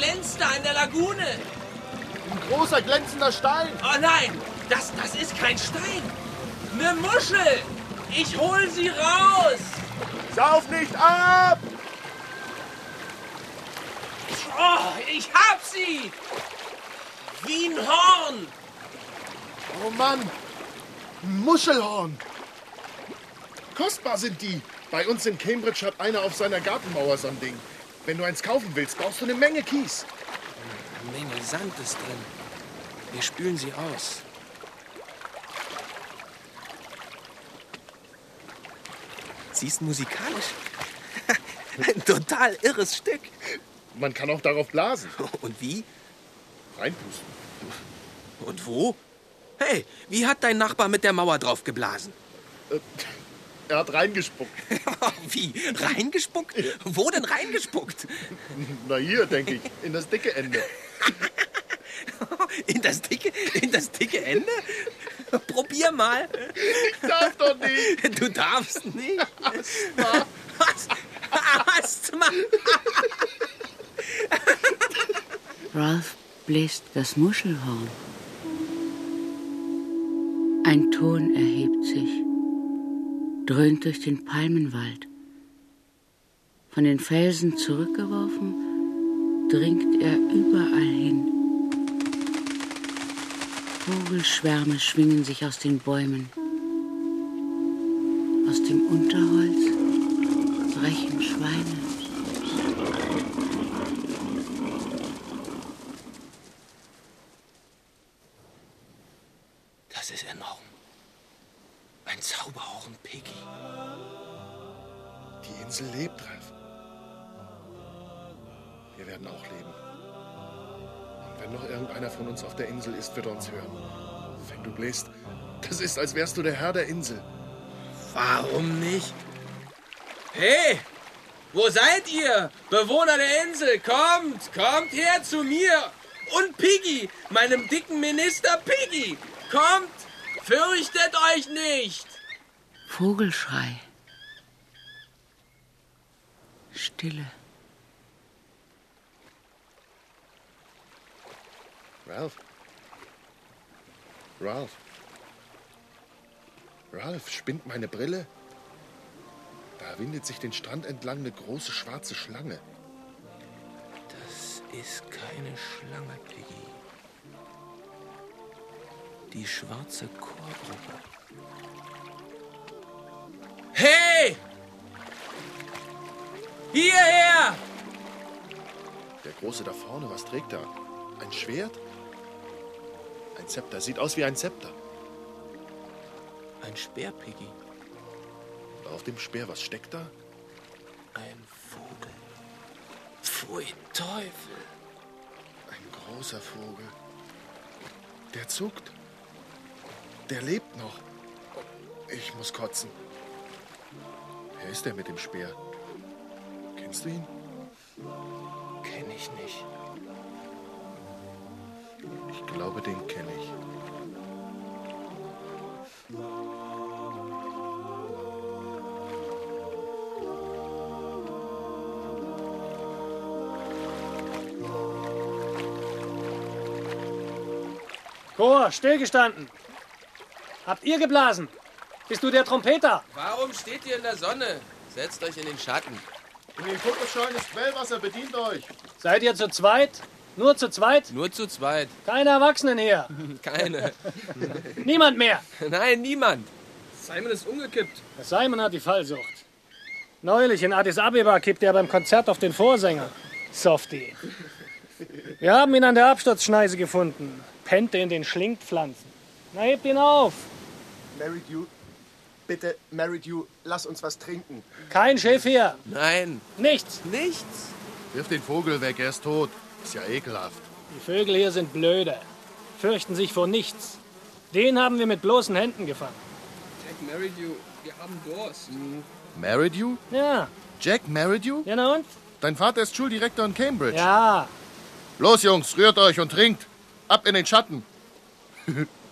glänzt da in der Lagune? Ein großer, glänzender Stein. Oh nein, das ist kein Stein. Eine Muschel. Ich hol sie raus. Sauf nicht ab! Oh, ich hab sie. Wie ein Horn. Oh Mann, ein Muschelhorn. Kostbar sind die. Bei uns in Cambridge hat einer auf seiner Gartenmauer so ein Ding. Wenn du eins kaufen willst, brauchst du eine Menge Kies. Eine Menge Sand ist drin. Wir spülen sie aus. Sie ist musikalisch. Ein total irres Stück. Man kann auch darauf blasen. Und wie? Reinpusten. Und wo? Hey, wie hat dein Nachbar mit der Mauer drauf geblasen? Er hat reingespuckt. Wie? Reingespuckt? Wo denn reingespuckt? Na hier, denke ich, in das dicke Ende. In das dicke Ende? Probier mal. Ich darf doch nicht. Du darfst nicht. Asthma. Asthma. Ralph bläst das Muschelhorn. Ein Ton erhebt sich, dröhnt durch den Palmenwald. Von den Felsen zurückgeworfen, dringt er überall hin. Vogelschwärme schwingen sich aus den Bäumen. Aus dem Unterholz brechen Schweine. Das ist enorm. Ein Zauberhorn, Piggy. Die Insel lebt, Ralph. Wir werden auch leben. Und wenn noch irgendeiner von uns auf der Insel ist, wird er uns hören. Wenn du bläst, das ist, als wärst du der Herr der Insel. Warum nicht? Hey, wo seid ihr? Bewohner der Insel, kommt her zu mir. Und Piggy, meinem dicken Minister Piggy. Kommt, fürchtet euch nicht. Vogelschrei. Stille. Ralph, spinnt meine Brille? Da windet sich den Strand entlang eine große schwarze Schlange. Das ist keine Schlange, Piggy. Die schwarze Chorgruppe. Hey! Hierher! Der Große da vorne, was trägt er? Ein Schwert? Ein Zepter. Sieht aus wie ein Zepter. Ein Speer, Piggy. Auf dem Speer, was steckt da? Ein Vogel. Pfui, Teufel. Ein großer Vogel. Der zuckt. Der lebt noch. Ich muss kotzen. Wer ist der mit dem Speer? Kennst du ihn? Kenn ich nicht. Ich glaube, den kenne ich. Chor, stillgestanden. Habt ihr geblasen? Bist du der Trompeter? Warum steht ihr in der Sonne? Setzt euch in den Schatten. In den Kokosschalen ist Quellwasser, bedient euch. Seid ihr zu zweit? Nur zu zweit? Nur zu zweit. Keine Erwachsenen hier. Keine. Niemand mehr. Nein, niemand. Simon ist umgekippt. Der Simon hat die Fallsucht. Neulich in Addis Abeba kippte er beim Konzert auf den Vorsänger. Softie. Wir haben ihn an der Absturzschneise gefunden. Pennte in den Schlingpflanzen. Na, hebt ihn auf. Mary Dew, lass uns was trinken. Kein Schiff hier. Nein. Nichts. Nichts. Wirf den Vogel weg, er ist tot. Ist ja ekelhaft. Die Vögel hier sind blöde. Fürchten sich vor nichts. Den haben wir mit bloßen Händen gefangen. Jack Meridew, wir haben Durst. Meridew? Ja. Jack Meridew? Ja, na und? Dein Vater ist Schuldirektor in Cambridge. Ja. Los, Jungs, rührt euch und trinkt. Ab in den Schatten.